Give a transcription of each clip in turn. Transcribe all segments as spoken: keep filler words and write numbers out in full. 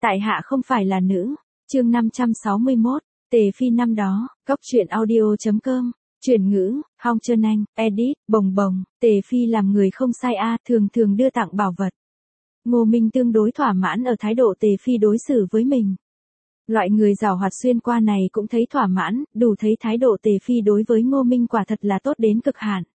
Tại hạ không phải là nữ. Chương năm trăm sáu mươi mốt, Tề Phi năm đó, Cóc truyện audio chấm com, chuyển ngữ, Hong Trơn Anh, edit, bồng bồng, Tề Phi làm người không sai a, thường thường đưa tặng bảo vật. Ngô Minh tương đối thỏa mãn ở thái độ Tề Phi đối xử với mình. Loại người giàu hoạt xuyên qua này cũng thấy thỏa mãn, đủ thấy thái độ Tề Phi đối với Ngô Minh quả thật là tốt đến cực hạn.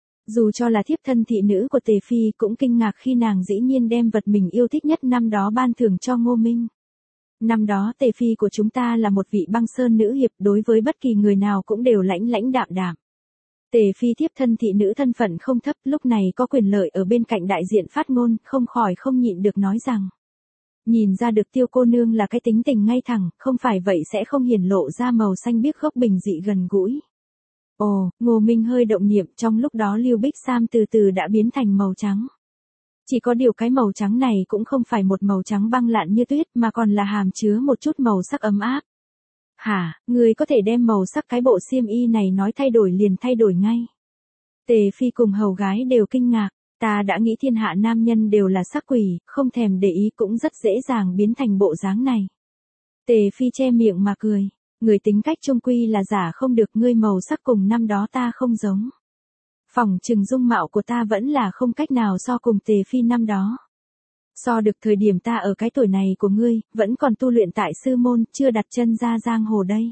Dù cho là thiếp thân thị nữ của Tề Phi cũng kinh ngạc khi nàng dĩ nhiên đem vật mình yêu thích nhất năm đó ban thưởng cho Ngô Minh. Năm đó Tề Phi của chúng ta là một vị băng sơn nữ hiệp, đối với bất kỳ người nào cũng đều lãnh lãnh đạm đạm. Tề Phi thiếp thân thị nữ thân phận không thấp, lúc này có quyền lợi ở bên cạnh đại diện phát ngôn, không khỏi không nhịn được nói rằng. Nhìn ra được Tiêu cô nương là cái tính tình ngay thẳng, không phải vậy sẽ không hiển lộ ra màu xanh biếc gốc bình dị gần gũi. Ồ, Ngô Minh hơi động niệm, trong lúc đó Lưu Bích Sam từ từ đã biến thành màu trắng. Chỉ có điều cái màu trắng này cũng không phải một màu trắng băng lạn như tuyết mà còn là hàm chứa một chút màu sắc ấm áp. Hả, người có thể đem màu sắc cái bộ xiêm y này nói thay đổi liền thay đổi ngay. Tề Phi cùng hầu gái đều kinh ngạc, ta đã nghĩ thiên hạ nam nhân đều là sắc quỷ, không thèm để ý cũng rất dễ dàng biến thành bộ dáng này. Tề Phi che miệng mà cười, người tính cách trung quy là giả không được, ngươi màu sắc cùng năm đó ta không giống. Phỏng chừng dung mạo của ta vẫn là không cách nào so cùng Tề Phi năm đó. So được thời điểm ta ở cái tuổi này của ngươi, vẫn còn tu luyện tại sư môn, chưa đặt chân ra giang hồ đây.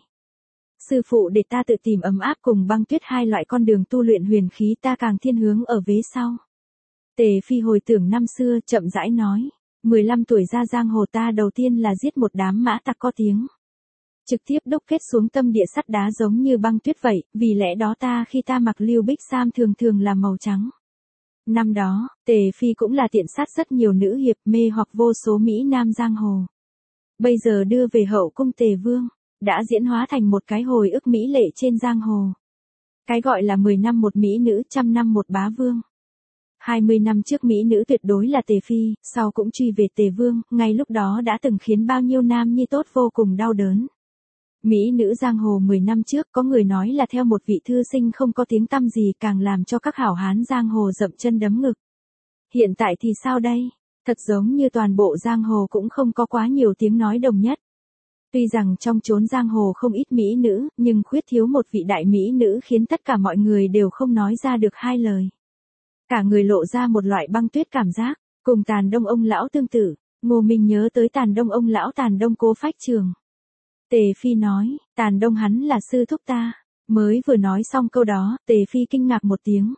Sư phụ để ta tự tìm ấm áp cùng băng tuyết hai loại con đường tu luyện huyền khí, ta càng thiên hướng ở vế sau. Tề Phi hồi tưởng năm xưa, chậm rãi nói, mười lăm tuổi ra giang hồ ta đầu tiên là giết một đám mã tặc có tiếng. Trực tiếp đúc kết xuống tâm địa sắt đá giống như băng tuyết vậy, vì lẽ đó ta khi ta mặc Lưu Bích Sam thường thường là màu trắng. Năm đó, Tề Phi cũng là tiện sát rất nhiều nữ hiệp, mê hoặc vô số Mỹ Nam giang hồ. Bây giờ đưa về hậu cung Tề Vương, đã diễn hóa thành một cái hồi ức mỹ lệ trên giang hồ. Cái gọi là mười năm một mỹ nữ, trăm năm một bá vương. hai mươi năm trước mỹ nữ tuyệt đối là Tề Phi, sau cũng truy về Tề Vương, ngay lúc đó đã từng khiến bao nhiêu nam nhi tốt vô cùng đau đớn. Mỹ nữ giang hồ mười năm trước có người nói là theo một vị thư sinh không có tiếng tăm gì, càng làm cho các hảo hán giang hồ dậm chân đấm ngực. Hiện tại thì sao đây? Thật giống như toàn bộ giang hồ cũng không có quá nhiều tiếng nói đồng nhất. Tuy rằng trong chốn giang hồ không ít mỹ nữ, nhưng khuyết thiếu một vị đại mỹ nữ khiến tất cả mọi người đều không nói ra được hai lời. Cả người lộ ra một loại băng tuyết cảm giác, cùng Tàn Đông ông lão tương tự. Ngô Minh nhớ tới Tàn Đông ông lão Tàn Đông Cố Phách Trường. Tề Phi nói, Tàn Đông hắn là sư thúc ta. Mới vừa nói xong câu đó, Tề Phi kinh ngạc một tiếng.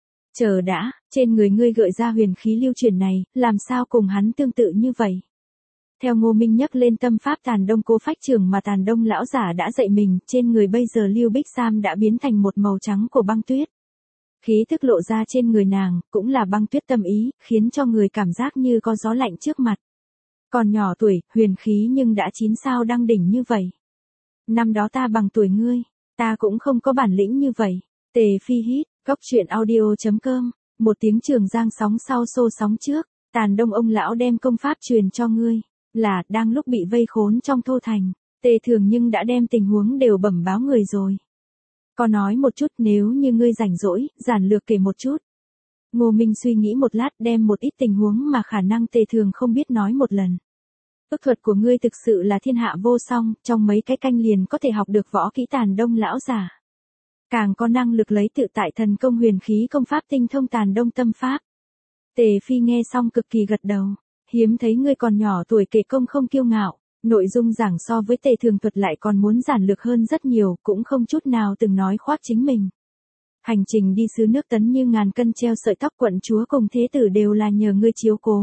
Chờ đã, trên người ngươi gợi ra huyền khí lưu truyền này, làm sao cùng hắn tương tự như vậy? Theo Ngô Minh nhắc lên tâm pháp Tàn Đông Cố Phách Trường mà Tàn Đông lão giả đã dạy mình, trên người bây giờ Lưu Bích Sam đã biến thành một màu trắng của băng tuyết. Khí thức lộ ra trên người nàng, cũng là băng tuyết tâm ý, khiến cho người cảm giác như có gió lạnh trước mặt. Còn nhỏ tuổi, huyền khí nhưng đã chín sao đăng đỉnh như vậy. Năm đó ta bằng tuổi ngươi, ta cũng không có bản lĩnh như vậy. Tề Phi hít, Cóc truyện audio chấm com, một tiếng trường giang sóng sau xô sóng trước, Tàn Đông ông lão đem công pháp truyền cho ngươi, là, đang lúc bị vây khốn trong thô thành, Tề Thường nhưng đã đem tình huống đều bẩm báo người rồi. Có nói một chút, nếu như ngươi rảnh rỗi, giản lược kể một chút. Ngô Minh suy nghĩ một lát, đem một ít tình huống mà khả năng Tề Thường không biết nói một lần. Ước thuật của ngươi thực sự là thiên hạ vô song, trong mấy cái canh liền có thể học được võ kỹ Tàn Đông lão giả. Càng có năng lực lấy tự tại thần công huyền khí công pháp tinh thông Tàn Đông tâm pháp. Tề Phi nghe xong cực kỳ gật đầu, hiếm thấy ngươi còn nhỏ tuổi kể công không kiêu ngạo, nội dung giảng so với Tề Thường thuật lại còn muốn giản lược hơn rất nhiều, cũng không chút nào từng nói khoác chính mình. Hành trình đi xứ nước Tấn như ngàn cân treo sợi tóc, quận chúa cùng thế tử đều là nhờ ngươi chiếu cố.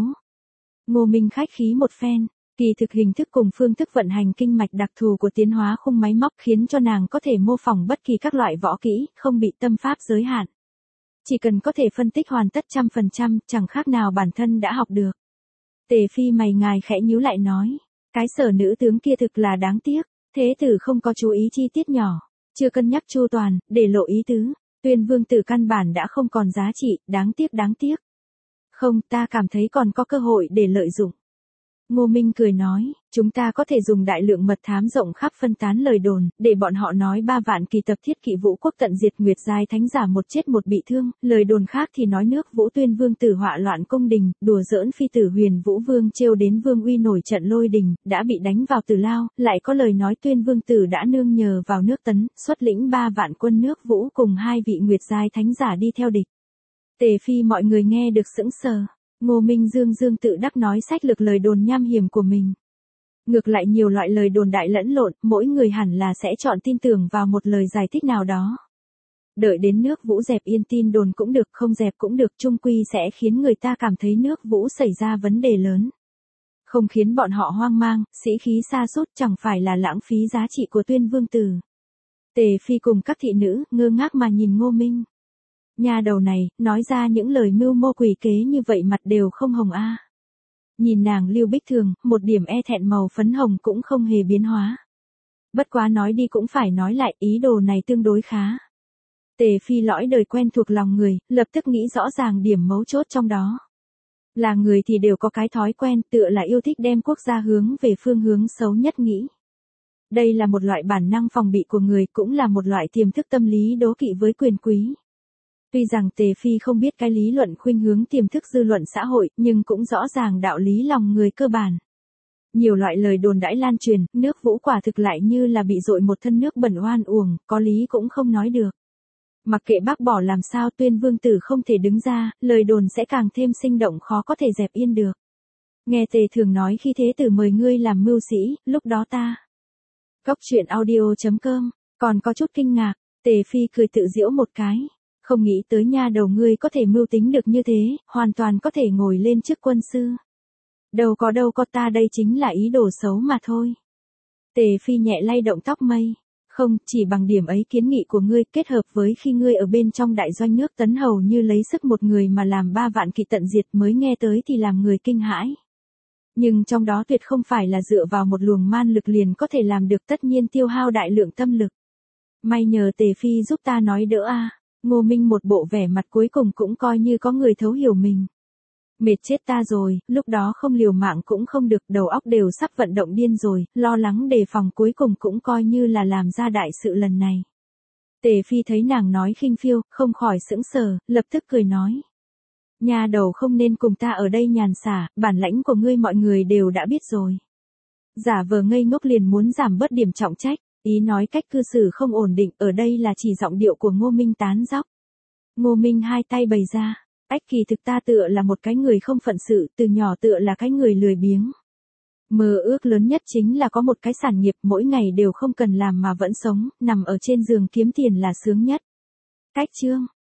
Ngô Minh khách khí một phen. Kỳ thực hình thức cùng phương thức vận hành kinh mạch đặc thù của tiến hóa khung máy móc khiến cho nàng có thể mô phỏng bất kỳ các loại võ kỹ, không bị tâm pháp giới hạn. Chỉ cần có thể phân tích hoàn tất trăm phần trăm, chẳng khác nào bản thân đã học được. Tề Phi mày ngài khẽ nhíu lại nói, cái Sở nữ tướng kia thực là đáng tiếc, thế tử không có chú ý chi tiết nhỏ, chưa cân nhắc chu toàn, để lộ ý tứ, Tuyên vương tử căn bản đã không còn giá trị, đáng tiếc đáng tiếc. Không, ta cảm thấy còn có cơ hội để lợi dụng. Ngô Minh cười nói, Chúng ta có thể dùng đại lượng mật thám rộng khắp phân tán lời đồn, để bọn họ nói ba vạn kỳ tập thiết kỵ vũ quốc tận diệt Nguyệt Giai Thánh giả một chết một bị thương, lời đồn khác thì nói nước Vũ Tuyên Vương tử họa loạn cung đình, đùa giỡn phi tử Huyền Vũ Vương trêu đến Vương uy nổi trận lôi đình, đã bị đánh vào Tử Lao, lại có lời nói Tuyên Vương tử đã nương nhờ vào nước Tấn, xuất lĩnh ba vạn quân nước Vũ cùng hai vị Nguyệt Giai Thánh giả đi theo địch. Tề Phi mọi người nghe được sững sờ, Ngô Minh Dương dương tự đắc nói sách lược lời đồn nham hiểm của mình. Ngược lại nhiều loại lời đồn đại lẫn lộn, mỗi người hẳn là sẽ chọn tin tưởng vào một lời giải thích nào đó. Đợi đến nước Vũ dẹp yên tin đồn cũng được, không dẹp cũng được, chung quy sẽ khiến người ta cảm thấy nước Vũ xảy ra vấn đề lớn. Không khiến bọn họ hoang mang, sĩ khí sa sút, chẳng phải là lãng phí giá trị của Tuyên Vương tử. Tề Phi cùng các thị nữ, ngơ ngác mà nhìn Ngô Minh. Nhà đầu này, nói ra những lời mưu mô quỷ kế như vậy mặt đều không hồng a. Nhìn nàng Lưu Bích Thường, một điểm e thẹn màu phấn hồng cũng không hề biến hóa. Bất quá nói đi cũng phải nói lại, ý đồ này tương đối khá. Tề Phi lõi đời quen thuộc lòng người, lập tức nghĩ rõ ràng điểm mấu chốt trong đó. Là người thì đều có cái thói quen, tựa là yêu thích đem quốc gia hướng về phương hướng xấu nhất nghĩ. Đây là một loại bản năng phòng bị của người, cũng là một loại tiềm thức tâm lý đố kỵ với quyền quý. Tuy rằng Tề Phi không biết cái lý luận khuynh hướng tiềm thức dư luận xã hội, nhưng cũng rõ ràng đạo lý lòng người cơ bản. Nhiều loại lời đồn đãi lan truyền, nước Vũ quả thực lại như là bị dội một thân nước bẩn oan uổng, có lý cũng không nói được. Mặc kệ bác bỏ làm sao Tuyên Vương tử không thể đứng ra, lời đồn sẽ càng thêm sinh động khó có thể dẹp yên được. Nghe Tề thường nói khi thế tử mời ngươi làm mưu sĩ, lúc đó ta. Cốc truyện audio chấm com, còn có chút kinh ngạc, Tề Phi cười tự giễu một cái. Không nghĩ tới nha đầu ngươi có thể mưu tính được như thế, hoàn toàn có thể ngồi lên chức quân sư. Đâu có đâu có, ta đây chính là ý đồ xấu mà thôi. Tề Phi nhẹ lay động tóc mây. Không, chỉ bằng điểm ấy kiến nghị của ngươi kết hợp với khi ngươi ở bên trong đại doanh nước Tấn hầu như lấy sức một người mà làm ba vạn kỵ tận diệt mới nghe tới thì làm người kinh hãi. Nhưng trong đó tuyệt không phải là dựa vào một luồng man lực liền có thể làm được, tất nhiên tiêu hao đại lượng tâm lực. May nhờ Tề Phi giúp ta nói đỡ a. Ngô Minh một bộ vẻ mặt cuối cùng cũng coi như có người thấu hiểu mình. Mệt chết ta rồi, lúc đó không liều mạng cũng không được, đầu óc đều sắp vận động điên rồi, lo lắng đề phòng cuối cùng cũng coi như là làm ra đại sự lần này. Tề Phi thấy nàng nói khinh phiêu, không khỏi sững sờ, lập tức cười nói. Nhà đầu không nên cùng ta ở đây nhàn xả, bản lãnh của ngươi mọi người đều đã biết rồi. Giả vờ ngây ngốc liền muốn giảm bớt điểm trọng trách. Ý nói cách cư xử không ổn định, ở đây là chỉ giọng điệu của Ngô Minh tán dóc. Ngô Minh hai tay bày ra, ách kỳ thực ta tựa là một cái người không phận sự, từ nhỏ tựa là cái người lười biếng. Mơ ước lớn nhất chính là có một cái sản nghiệp mỗi ngày đều không cần làm mà vẫn sống, nằm ở trên giường kiếm tiền là sướng nhất. Cách chương,